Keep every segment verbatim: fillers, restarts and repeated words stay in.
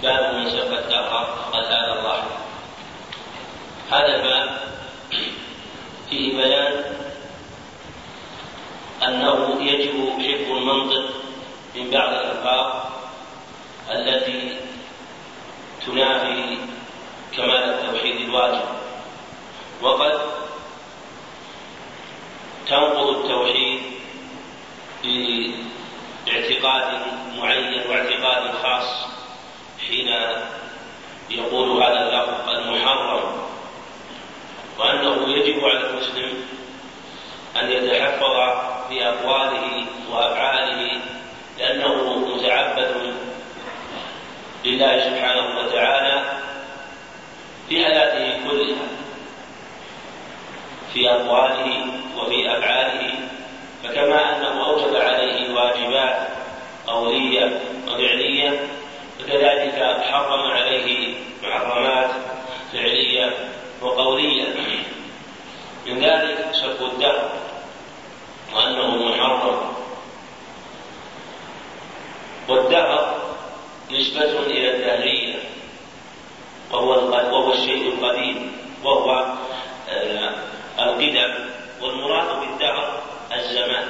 باب من سب الدهر فقد آذى الله. هذا الباب فيه بيان أنه يجب حفظ المنطق من بعض الألفاظ التي تنافي كمال التوحيد الواجب، وقد تنقض التوحيد باعتقاد معين واعتقاد خاص حين يقول هذا اللفظ المحرم، وأنه يجب على المسلم أن يتحفظ في أقواله وأفعاله، لأنه متعبد لله سبحانه وتعالى في حياته كلها، في أقواله وفي أفعاله. فكما أنه أوجب عليه واجبات قولية وفعلية، فكذلك حرم عليه محرمات فعلية وقولية. من ذلك سب الدهر، وأنه محرم. والدهر نسبة إلى الدهرية، وهو الشيء القديم، وهو القدم. والمراد بالدهر الزمان،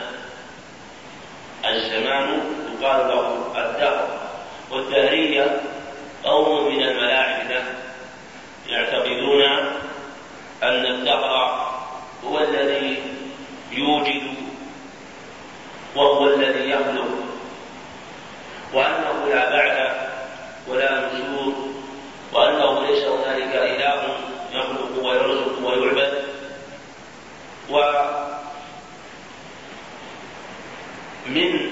الزمان يقال له الدهر. والدهرية قوم من الملاحدة يعتقدون أن الدهر هو الذي يوجد وهو الذي يخلق، وأنه لا بعث ولا نشور، وأنه ليس هنالك إله يخلق ويرزق ويعبد. ومن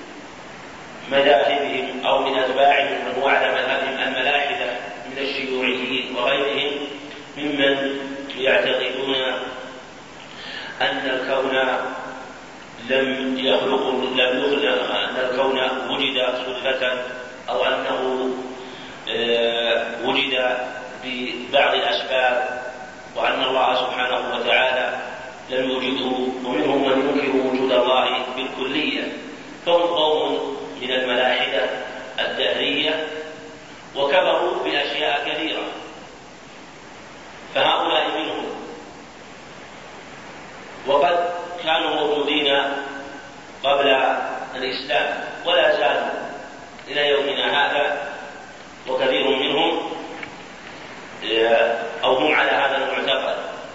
مذاهبهم أو من أتباعهم من هو على مذهبهم الملاحدة من الشيوعيين وغيرهم ممن يعتقدون أن الكون لم يخلق لم يخلق أن الكون وجد صدفة، أو أنه وجد ببعض الأسباب، وأن الله سبحانه وتعالى لم يوجده. ومنهم من ينكر وجود الله بالكلية، فهم قوم من الملاحدة الدهرية، وكبروا بأشياء كثيرة. فهؤلاء منهم، وقد كانوا موجودين قبل الإسلام ولا زالوا إلى يومنا هذا، وكثير منهم أو هم على هذا المعتقد.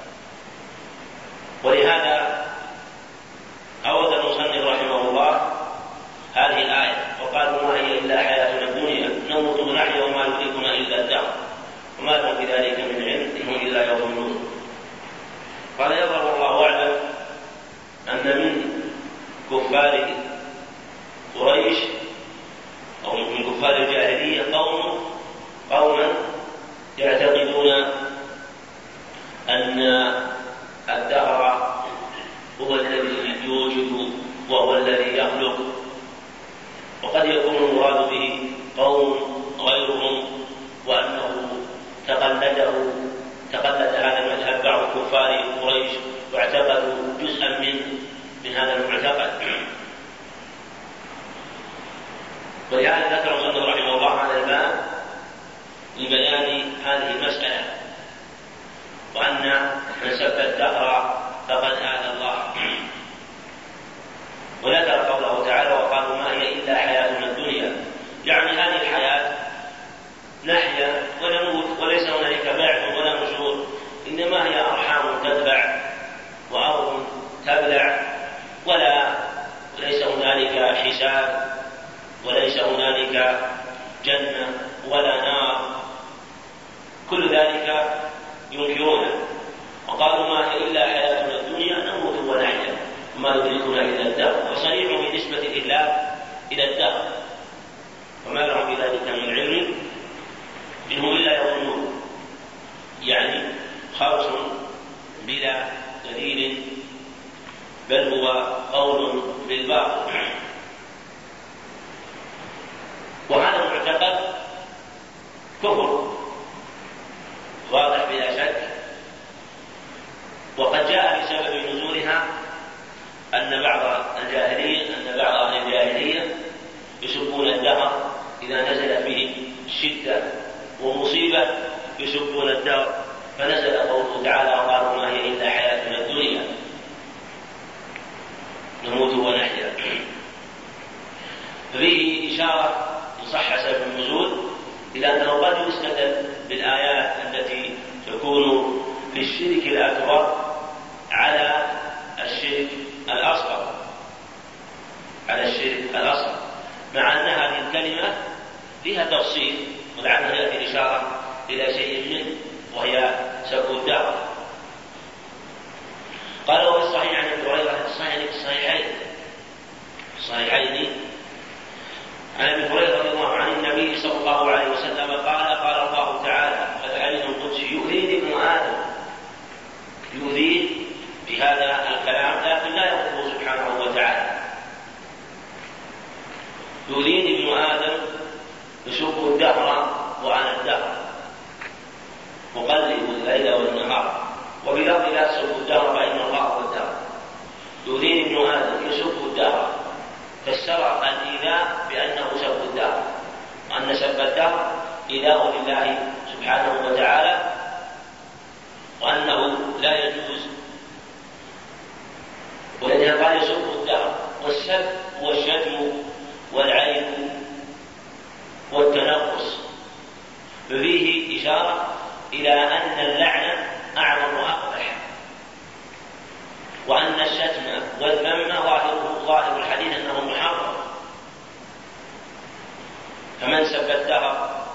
ولهذا أورد المصنف رحمه الله هذه الآية، وقالوا ما هي إلا حياتنا الدنيا نموت ونحيا وما يدركنا إلا الدهر وما لهم بذلك من علم إنهم إلا يظنون. قال يظهر الله أعلم أن من كفار قريش أو من كفار الجاهلية قوم قوما يعتقدون أن الدهر هو الذي يوجد وهو الذي يخلق، وقد يكون المراد به قوم غيرهم، وأنه تقلده تقلد هذا المذهب بعض كفار قريش واعتقدوا جزءا من من هذا المعتقد. ولهذا ذكر المصنف رحمه الله هذا الباب لبيان هذه المسألة، وأن من سب الدهر فقد آذى الله. وذكر قوله تعالى وقالوا ما هي إلا حياتنا الدنيا، يعني هذه الحياة نحيا ونموت وليس هنالك بعث ولا نشور، إنما هي أرحام تتبع وأرض تبلع، ولا وليس هنالك حساب، وليس هنالك جنة ولا نار. كل ذلك ينكرونه. وقالوا ما هي إلا حياتنا الدنيا نموت ونحيا وما يدركنا إلا الدهر، وصريح بنسبة الإهلاك إلى الدهر، وما لهم بذلك من علم إنهم إلا يظنون، يعني خرص بلا دليل، بل هو قول بالباطل. وهذا المعتقد كفر واضح بلا شك، وقد جاء بسبب نزولها أن بعض الجاهلية أن بعض أهل الجاهلية يسبون الدهر إذا نزلت به فيه شدة ومصيبة يسبون الدهر، فنزل قوله تعالى وقالوا ما هي إلا حياتنا الدنيا نموت ونحيا. فيه إشارة إن صح سبب النزول إلى أنه قد يستدل بالآيات التي تكون للشرك الأكبر على الشرك الأصغر على الشرك الأصغر مع أن هذه الكلمة فيها تفصيل ولعلها يأتي إشارة إلى شيء منه وهي سب الدهر. قال وفي الصحيح عن ابي هريره الصحيحين الصحيحين عن ابي هريره رضي الله عنه النبي صلى الله عليه وسلم قال قال الله تعالى الحديث القدسي يؤذيني ابن ادم، يؤذيه بهذا الكلام لكن لا يقوله سبحانه وتعالى، يؤذيني ابن ادم يسب الدهر وانا الدهر مقلب الليل والنهار، وفي لفظ لا تسبوا الدهر فإن الله هو الدهر. يؤذيني ابن آدم يسب الدهر، فسر الإيذاء بأنه سب الدهر، وأن سب الدهر إيذاء لله سبحانه وتعالى، وأنه لا يجوز، ولذلك قال يسب الدهر. والسب هو الشتم والعيب والتنقص، ففيه إشارة إلى أن اللعنة أعظم وأقبح، وأن الشتم والذم ظاهر الحديث أنه محرم. فمن سب الدهر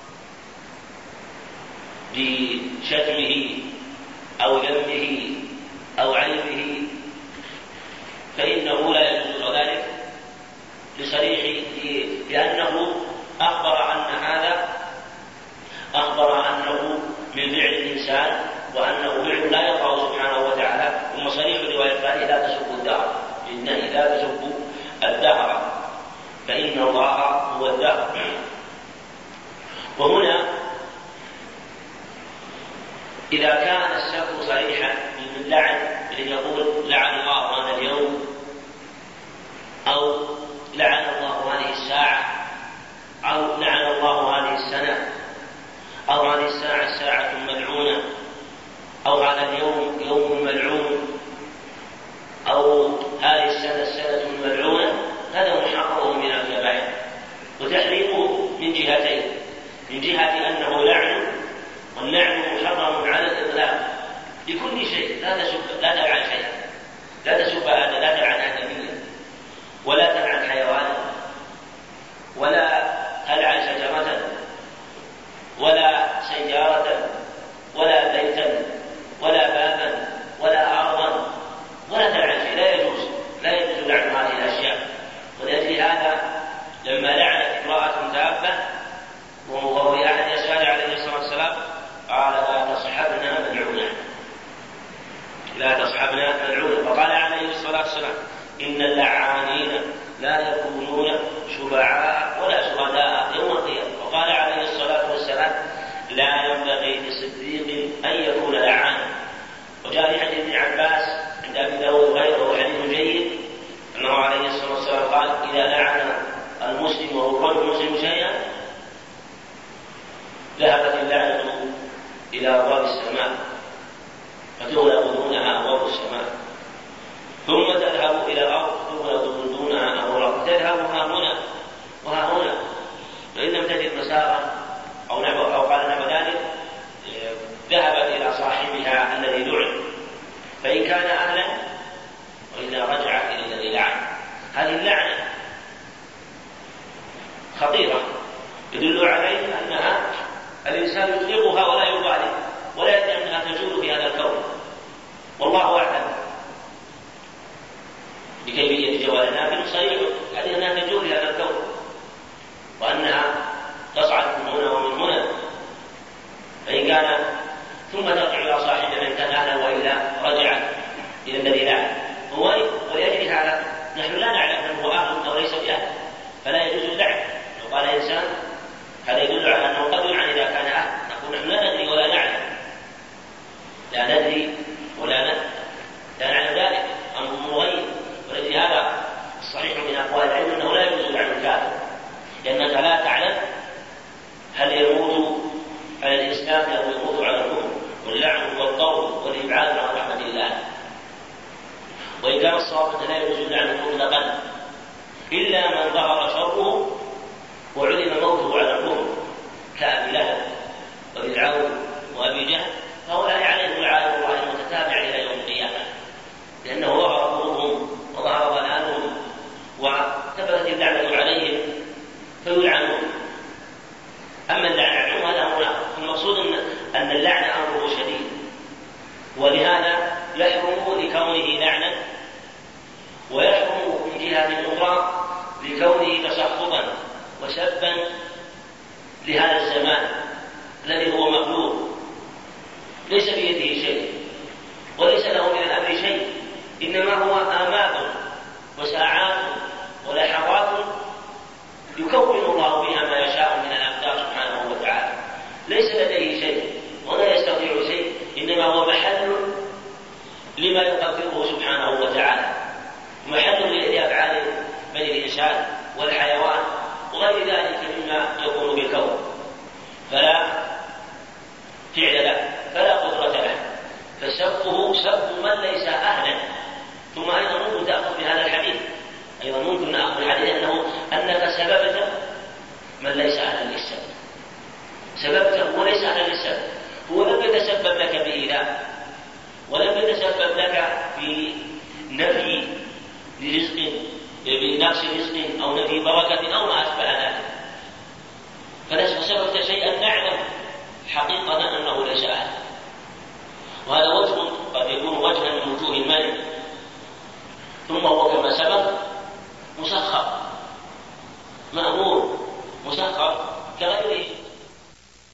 بشتمه أو ذمه أو عيبه فإنه لا يجوز ذلك لصريح لأنه أخبر أن هذا أخبر أنه من فعل الإنسان وأنه فعل لا يرضاه سبحانه وتعالى، ثم صريح رواية قال لا تسبوا الدهر، بالنهي لا تسبوا الدهر فإن الله هو الدهر. وهنا إذا كان السب صريحا من لعن إذ يقول لعن الله هذا اليوم أو لعن الله هذه الساعة أو لعن الله هذه السنة أو هذه الساعة ساعة ملعونة أو هذا اليوم يوم ملعون أو هذه السنة سنة ملعونة، هذا محرم من الكبائر، وتحريمه من جهتين: من جهة أنه لعن، واللعن محرم على الإطلاق لكل شيء، لا تسب لا تلعن شيئا، لا تسب هذا، لا تلعن آدميا ولا تلعن حيوانا ولا تلعن شجرة ولا سيارة ولا بيتا ولا بابا ولا أرضا ولا تلعن شيء، لا يجوز لا يجوز لعن هذه الأشياء. ولأجل هذا لما لعنت امرأة دابة وهو في أحد أسفاره عليه الصلاة والسلام قال لا تصحبنا ملعونة، لا تصحبنا ملعونة. وقال عليه الصلاة والسلام إن اللعانين لا يكونون شفعاء ولا شهداء يوم القيامة. وقال عليه الصلاة والسلام لا ينبغي لصديق أن يكون لعانا. وجاء في حديث ابن عباس عند أبي داود وغيره حديث جيد أنه عليه الصلاة والسلام قال إذا لعن المسلم وهو المسلم شيئا ذهبت اللعنة إلى أبواب السماء فتغلق دونها أبواب السماء، ثم تذهب إلى الأرض تغلق دونها أبواب الأرض، تذهب ها هنا وها هنا، فإن لم تجد مسارا أو نحو أو قال نحو ذلك ذهبت إلى صاحبها الذي لعن، فإن كان أهلا وإلا رجعت إلى الذي لعن. هذه اللعنة خطيرة يدل عليه أنها الإنسان يطلقها ولا يبالي ولا يدري أنها تجول في هذا الكون، والله أعلم بكيفية جوالها، لكن صحيح أنها تجول في هذا الكون وأنها تصعد من هنا ومن هنا، فإن كان ثم ترجع إلى صاحبها من كان أهلا وإلا رجعت إلى الذي لعن. ولأجل هذا نحن لا نعلم من هو أهل أو ليس بأهل، فلا يجوز اللعن. لو قال إنسان هذا يدل على أنه قد يلعن إذا كان أهل، نقول نحن لا ندري ولا نعلم، لا ندري ولا ندري لا نعلم ذلك أمر مغيب. ولأجل هذا الصحيح من أقوال العلم أنه لا يجوز لعن الكافر، لأنك لا تعلم لهذا الزمان الذي هو مخلوق ليس بيده شيء وليس له من الأمر شيء، إنما هو آمال وساعات ولحظات يكون الله بها ما يشاء من الأقدار سبحانه وتعالى. ليس لديه شيء ولا يستطيع شيء، إنما هو محل لما يقدره سبحانه وتعالى، محل لأفعال بني الإنسان والحيوان وغير ذلك مما يكون بالكون، فلا فعل له فلا قدرة له، فسبه سب من ليس أهلا. ثم أيضا ممكن تأخذ من هذا الحديث، أيضا ممكن نأخذ الحديث أنه أنك سببت من ليس أهلا للسب، سببته وليس أهلا للسب، هو لم يتسبب لك بإيذاء ولم يتسبب لك في نفي رزق بنقص رزق أو نفي بركة أو ما أشبه ذلك، فسببت شيئا نعلم حقيقة أنه ليس أهلا. وهذا وجه قد يكون وجها من وجوه المنع. ثم هو كما سبق مسخر مأمور مسخر